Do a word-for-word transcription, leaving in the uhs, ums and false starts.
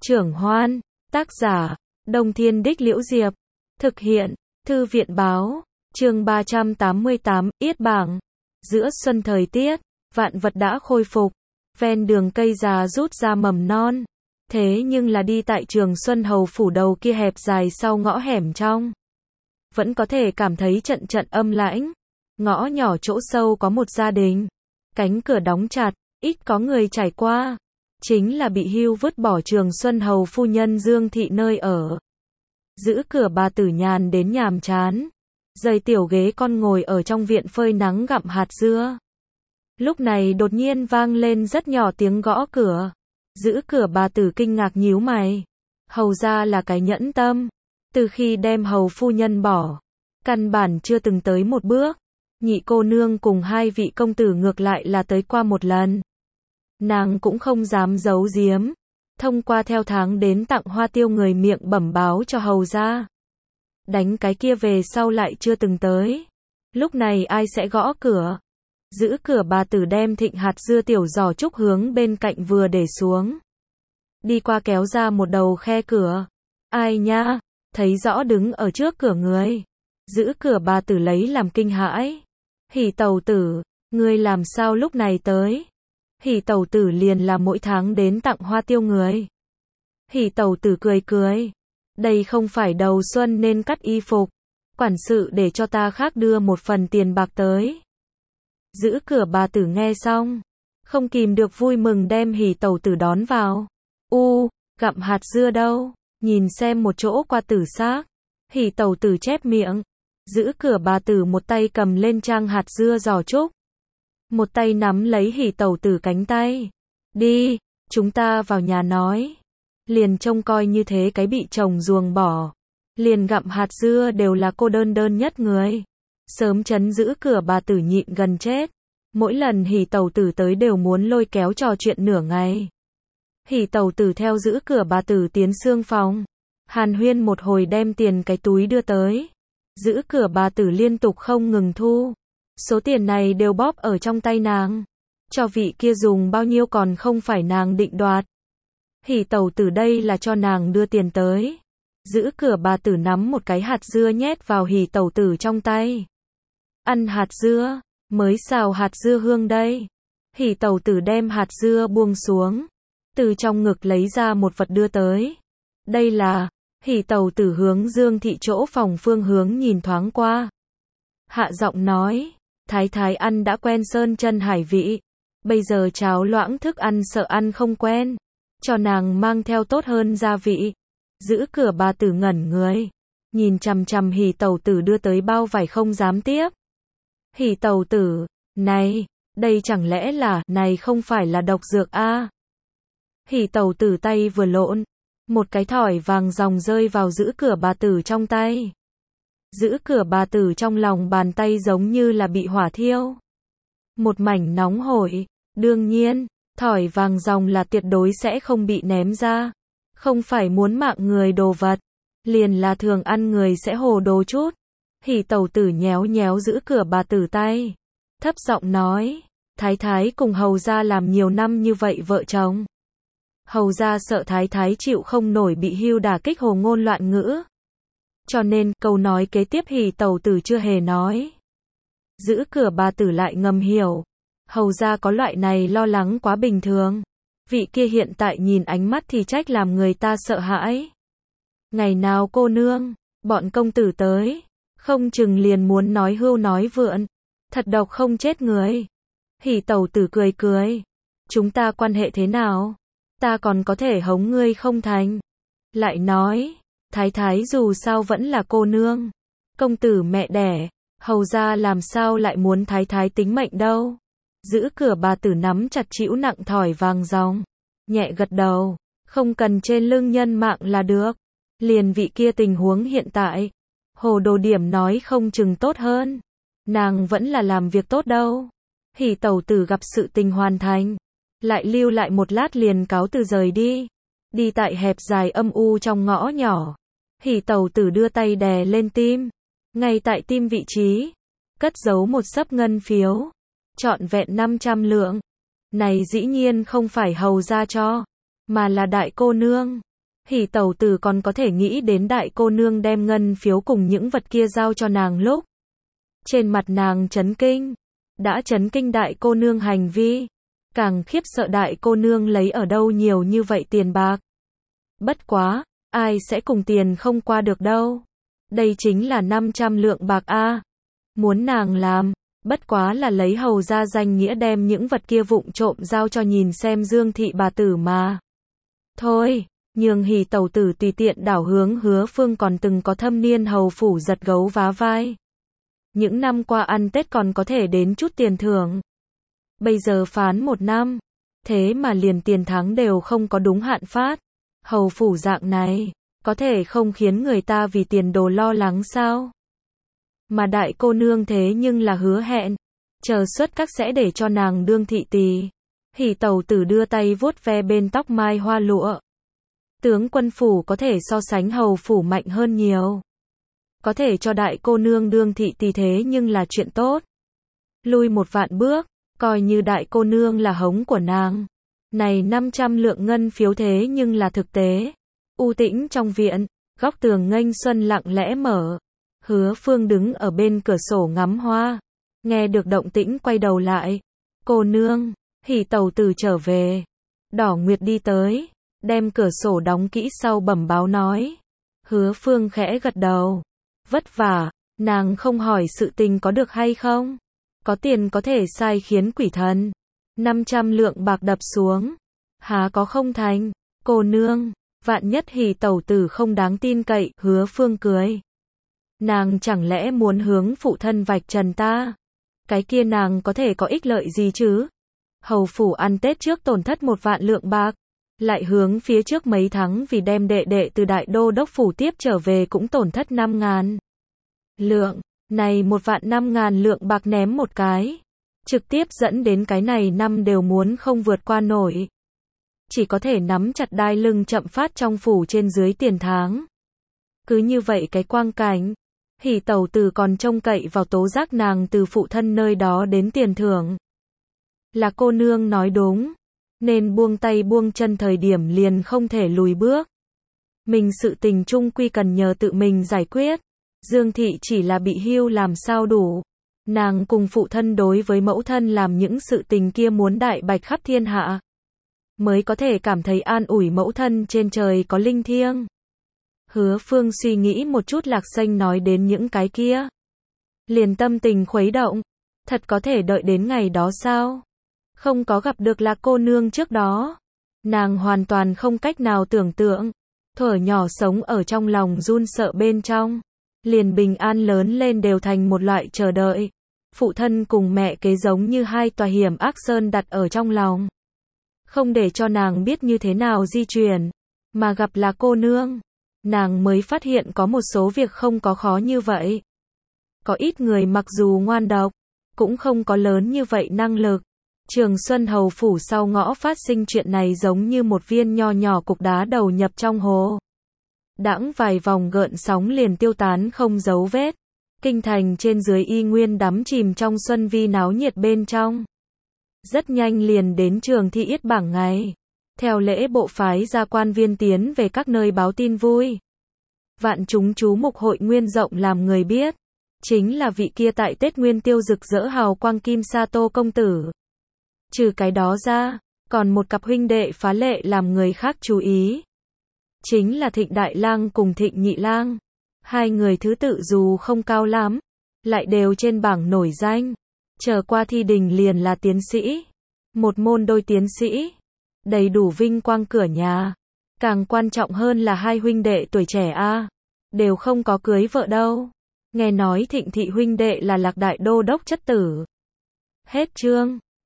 Trưởng Hoan, tác giả, Đông Thiên Đích Liễu Diệp, thực hiện, Thư viện Báo, chương ba trăm tám mươi tám, Yết Bảng. Giữa xuân thời tiết, vạn vật đã khôi phục, ven đường cây già rút ra mầm non. Thế nhưng là đi tại Trường Xuân Hầu phủ đầu kia hẹp dài sau ngõ hẻm trong, vẫn có thể cảm thấy trận trận âm lãnh. Ngõ nhỏ chỗ sâu có một gia đình, cánh cửa đóng chặt, ít có người trải qua. Chính là bị hưu vứt bỏ Trường Xuân Hầu phu nhân Dương Thị nơi ở. Giữ cửa bà tử nhàn đến nhàm chán, dời tiểu ghế con ngồi ở trong viện phơi nắng gặm hạt dưa. Lúc này đột nhiên vang lên rất nhỏ tiếng gõ cửa. Giữ cửa bà tử kinh ngạc nhíu mày. Hầu ra là cái nhẫn tâm, từ khi đem hầu phu nhân bỏ, căn bản chưa từng tới một bước. Nhị cô nương cùng hai vị công tử ngược lại là tới qua một lần. Nàng cũng không dám giấu giếm, thông qua theo tháng đến tặng hoa tiêu người miệng bẩm báo cho hầu ra. Đánh cái kia về sau lại chưa từng tới. Lúc này ai sẽ gõ cửa? Giữ cửa bà tử đem thịnh hạt dưa tiểu giỏ trúc hướng bên cạnh vừa để xuống. Đi qua kéo ra một đầu khe cửa. Ai nha? Thấy rõ đứng ở trước cửa người. Giữ cửa bà tử lấy làm kinh hãi. Hỉ tẩu tử, ngươi làm sao lúc này tới? Hỉ tẩu tử liền là mỗi tháng đến tặng hoa tiêu người. Hỉ tẩu tử cười cười. Đây không phải đầu xuân nên cắt y phục. Quản sự để cho ta khác đưa một phần tiền bạc tới. Giữ cửa bà tử nghe xong, không kìm được vui mừng đem hỉ tẩu tử đón vào. U, gặm hạt dưa đâu? Nhìn xem một chỗ qua tử xác. Hỉ tẩu tử chép miệng. Giữ cửa bà tử một tay cầm lên trang hạt dưa giỏ trúc, một tay nắm lấy hỉ tẩu tử cánh tay. Đi, chúng ta vào nhà nói. Liền trông coi như thế cái bị chồng ruồng bỏ, liền gặm hạt dưa đều là cô đơn đơn nhất người. Sớm chấn giữ cửa bà tử nhịn gần chết. Mỗi lần hỉ tẩu tử tới đều muốn lôi kéo trò chuyện nửa ngày. Hỉ tẩu tử theo giữ cửa bà tử tiến xương phòng. Hàn huyên một hồi đem tiền cái túi đưa tới. Giữ cửa bà tử liên tục không ngừng thu. Số tiền này đều bóp ở trong tay nàng. Cho vị kia dùng bao nhiêu còn không phải nàng định đoạt. Hỉ tẩu tử đây là cho nàng đưa tiền tới. Giữ cửa bà tử nắm một cái hạt dưa nhét vào hỉ tẩu tử trong tay. Ăn hạt dưa, mới xào hạt dưa hương đây. Hỉ tẩu tử đem hạt dưa buông xuống, từ trong ngực lấy ra một vật đưa tới. Đây là, hỉ tẩu tử hướng Dương Thị chỗ phòng phương hướng nhìn thoáng qua. Hạ giọng nói, thái thái ăn đã quen sơn chân hải vị. Bây giờ cháo loãng thức ăn sợ ăn không quen. Cho nàng mang theo tốt hơn gia vị. Giữ cửa bà tử ngẩn người. Nhìn chằm chằm hỉ tẩu tử đưa tới bao vải không dám tiếp. Hỉ tẩu tử, này, đây chẳng lẽ là, này không phải là độc dược a? À? Hỉ tẩu tử tay vừa lộn, một cái thỏi vàng ròng rơi vào giữ cửa bà tử trong tay. Giữ cửa bà tử trong lòng bàn tay giống như là bị hỏa thiêu. Một mảnh nóng hổi, đương nhiên, thỏi vàng ròng là tuyệt đối sẽ không bị ném ra. Không phải muốn mạng người đồ vật, liền là thường ăn người sẽ hồ đồ chút. Hỉ tẩu tử nhéo nhéo giữ cửa bà tử tay, thấp giọng nói, thái thái cùng hầu gia làm nhiều năm như vậy vợ chồng. Hầu gia sợ thái thái chịu không nổi bị hưu đả kích hồ ngôn loạn ngữ. Cho nên, câu nói kế tiếp hỉ tẩu tử chưa hề nói. Giữ cửa bà tử lại ngầm hiểu. Hầu gia có loại này lo lắng quá bình thường. Vị kia hiện tại nhìn ánh mắt thì trách làm người ta sợ hãi. Ngày nào cô nương, bọn công tử tới, không chừng liền muốn nói hưu nói vượn. Thật độc không chết người. Hỉ tẩu tử cười cười. Chúng ta quan hệ thế nào? Ta còn có thể hống ngươi không thành. Lại nói, thái thái dù sao vẫn là cô nương. Công tử mẹ đẻ, hầu ra làm sao lại muốn thái thái tính mệnh đâu. Giữ cửa bà tử nắm chặt chĩu nặng thỏi vàng ròng, nhẹ gật đầu, không cần trên lưng nhân mạng là được. Liền vị kia tình huống hiện tại, hồ đồ điểm nói không chừng tốt hơn. Nàng vẫn là làm việc tốt đâu. Hỉ tẩu tử gặp sự tình hoàn thành, lại lưu lại một lát liền cáo từ rời đi. Đi tại hẹp dài âm u trong ngõ nhỏ, hỉ tẩu tử đưa tay đè lên tim. Ngay tại tim vị trí, cất giấu một xấp ngân phiếu, trọn vẹn năm trăm lượng. Này dĩ nhiên không phải hầu ra cho, mà là đại cô nương. Hỉ tẩu tử còn có thể nghĩ đến đại cô nương đem ngân phiếu cùng những vật kia giao cho nàng lúc. Trên mặt nàng chấn kinh. Đã chấn kinh đại cô nương hành vi. Càng khiếp sợ đại cô nương lấy ở đâu nhiều như vậy tiền bạc. Bất quá, ai sẽ cùng tiền không qua được đâu. Đây chính là năm trăm lượng bạc a. Muốn nàng làm, bất quá là lấy hầu ra danh nghĩa đem những vật kia vụng trộm giao cho nhìn xem Dương thị bà tử mà. Thôi, nhường Hỉ tẩu tử tùy tiện đảo hướng Hứa Phương còn từng có thâm niên hầu phủ giật gấu vá vai. Những năm qua ăn Tết còn có thể đến chút tiền thưởng. Bây giờ phán một năm, thế mà liền tiền thắng đều không có đúng hạn phát. Hầu phủ dạng này, có thể không khiến người ta vì tiền đồ lo lắng sao? Mà đại cô nương thế nhưng là hứa hẹn, chờ xuất các sẽ để cho nàng đương thị tỳ. Hỉ tẩu tử đưa tay vuốt ve bên tóc mai hoa lụa. Tướng quân phủ có thể so sánh hầu phủ mạnh hơn nhiều. Có thể cho đại cô nương đương thị tỳ thế nhưng là chuyện tốt. Lui một vạn bước, coi như đại cô nương là hống của nàng. Này năm trăm lượng ngân phiếu thế nhưng là thực tế. U tĩnh trong viện, góc tường nghênh xuân lặng lẽ mở. Hứa Phương đứng ở bên cửa sổ ngắm hoa. Nghe được động tĩnh quay đầu lại. Cô nương, Hỉ tẩu tử trở về. Đỏ Nguyệt đi tới, đem cửa sổ đóng kỹ sau bẩm báo nói. Hứa Phương khẽ gật đầu. Vất vả, nàng không hỏi sự tình có được hay không. Có tiền có thể sai khiến quỷ thần. năm trăm lượng bạc đập xuống. Há có không thành. Cô nương, vạn nhất Hỉ tẩu tử không đáng tin cậy. Hứa Phương cười. Nàng chẳng lẽ muốn hướng phụ thân vạch trần ta? Cái kia nàng có thể có ích lợi gì chứ? Hầu phủ ăn Tết trước tổn thất một vạn lượng bạc. Lại hướng phía trước mấy tháng vì đem đệ đệ từ đại đô đốc phủ tiếp trở về cũng tổn thất năm ngàn lượng. Này một vạn năm ngàn lượng bạc ném một cái. Trực tiếp dẫn đến cái này năm đều muốn không vượt qua nổi. Chỉ có thể nắm chặt đai lưng chậm phát trong phủ trên dưới tiền tháng. Cứ như vậy cái quang cảnh. Hỉ tẩu tử còn trông cậy vào tố giác nàng từ phụ thân nơi đó đến tiền thưởng. Là cô nương nói đúng. Nên buông tay buông chân thời điểm liền không thể lùi bước. Mình sự tình chung quy cần nhờ tự mình giải quyết. Dương thị chỉ là bị hưu làm sao đủ. Nàng cùng phụ thân đối với mẫu thân làm những sự tình kia muốn đại bạch khắp thiên hạ. Mới có thể cảm thấy an ủi mẫu thân trên trời có linh thiêng. Hứa Phương suy nghĩ một chút Lạc Xanh nói đến những cái kia. Liền tâm tình khuấy động. Thật có thể đợi đến ngày đó sao? Không có gặp được Lạc cô nương trước đó. Nàng hoàn toàn không cách nào tưởng tượng. Thuở nhỏ sống ở trong lòng run sợ bên trong. Liền bình an lớn lên đều thành một loại chờ đợi. Phụ thân cùng mẹ kế giống như hai tòa hiểm ác sơn đặt ở trong lòng. Không để cho nàng biết như thế nào di chuyển. Mà gặp Lạc cô nương. Nàng mới phát hiện có một số việc không có khó như vậy. Có ít người mặc dù ngoan độc, cũng không có lớn như vậy năng lực. Trường Xuân hầu phủ sau ngõ phát sinh chuyện này giống như một viên nho nhỏ cục đá đầu nhập trong hồ. Đãng vài vòng gợn sóng liền tiêu tán không dấu vết. Kinh thành trên dưới y nguyên đắm chìm trong xuân vi náo nhiệt bên trong. Rất nhanh liền đến trường thi yết bảng ngày. Theo lễ bộ phái gia quan viên tiến về các nơi báo tin vui. Vạn chúng chú mục hội nguyên rộng làm người biết. Chính là vị kia tại Tết Nguyên Tiêu rực rỡ hào quang Kim Sa Tô công tử. Trừ cái đó ra, còn một cặp huynh đệ phá lệ làm người khác chú ý. Chính là Thịnh Đại Lang cùng Thịnh Nhị Lang. Hai người thứ tự dù không cao lắm, lại đều trên bảng nổi danh. Trở qua thi đình liền là tiến sĩ. Một môn đôi tiến sĩ. Đầy đủ vinh quang cửa nhà. Càng quan trọng hơn là hai huynh đệ tuổi trẻ a, đều không có cưới vợ đâu. Nghe nói Thịnh thị huynh đệ là Lạc đại đô đốc chất tử. Hết chương.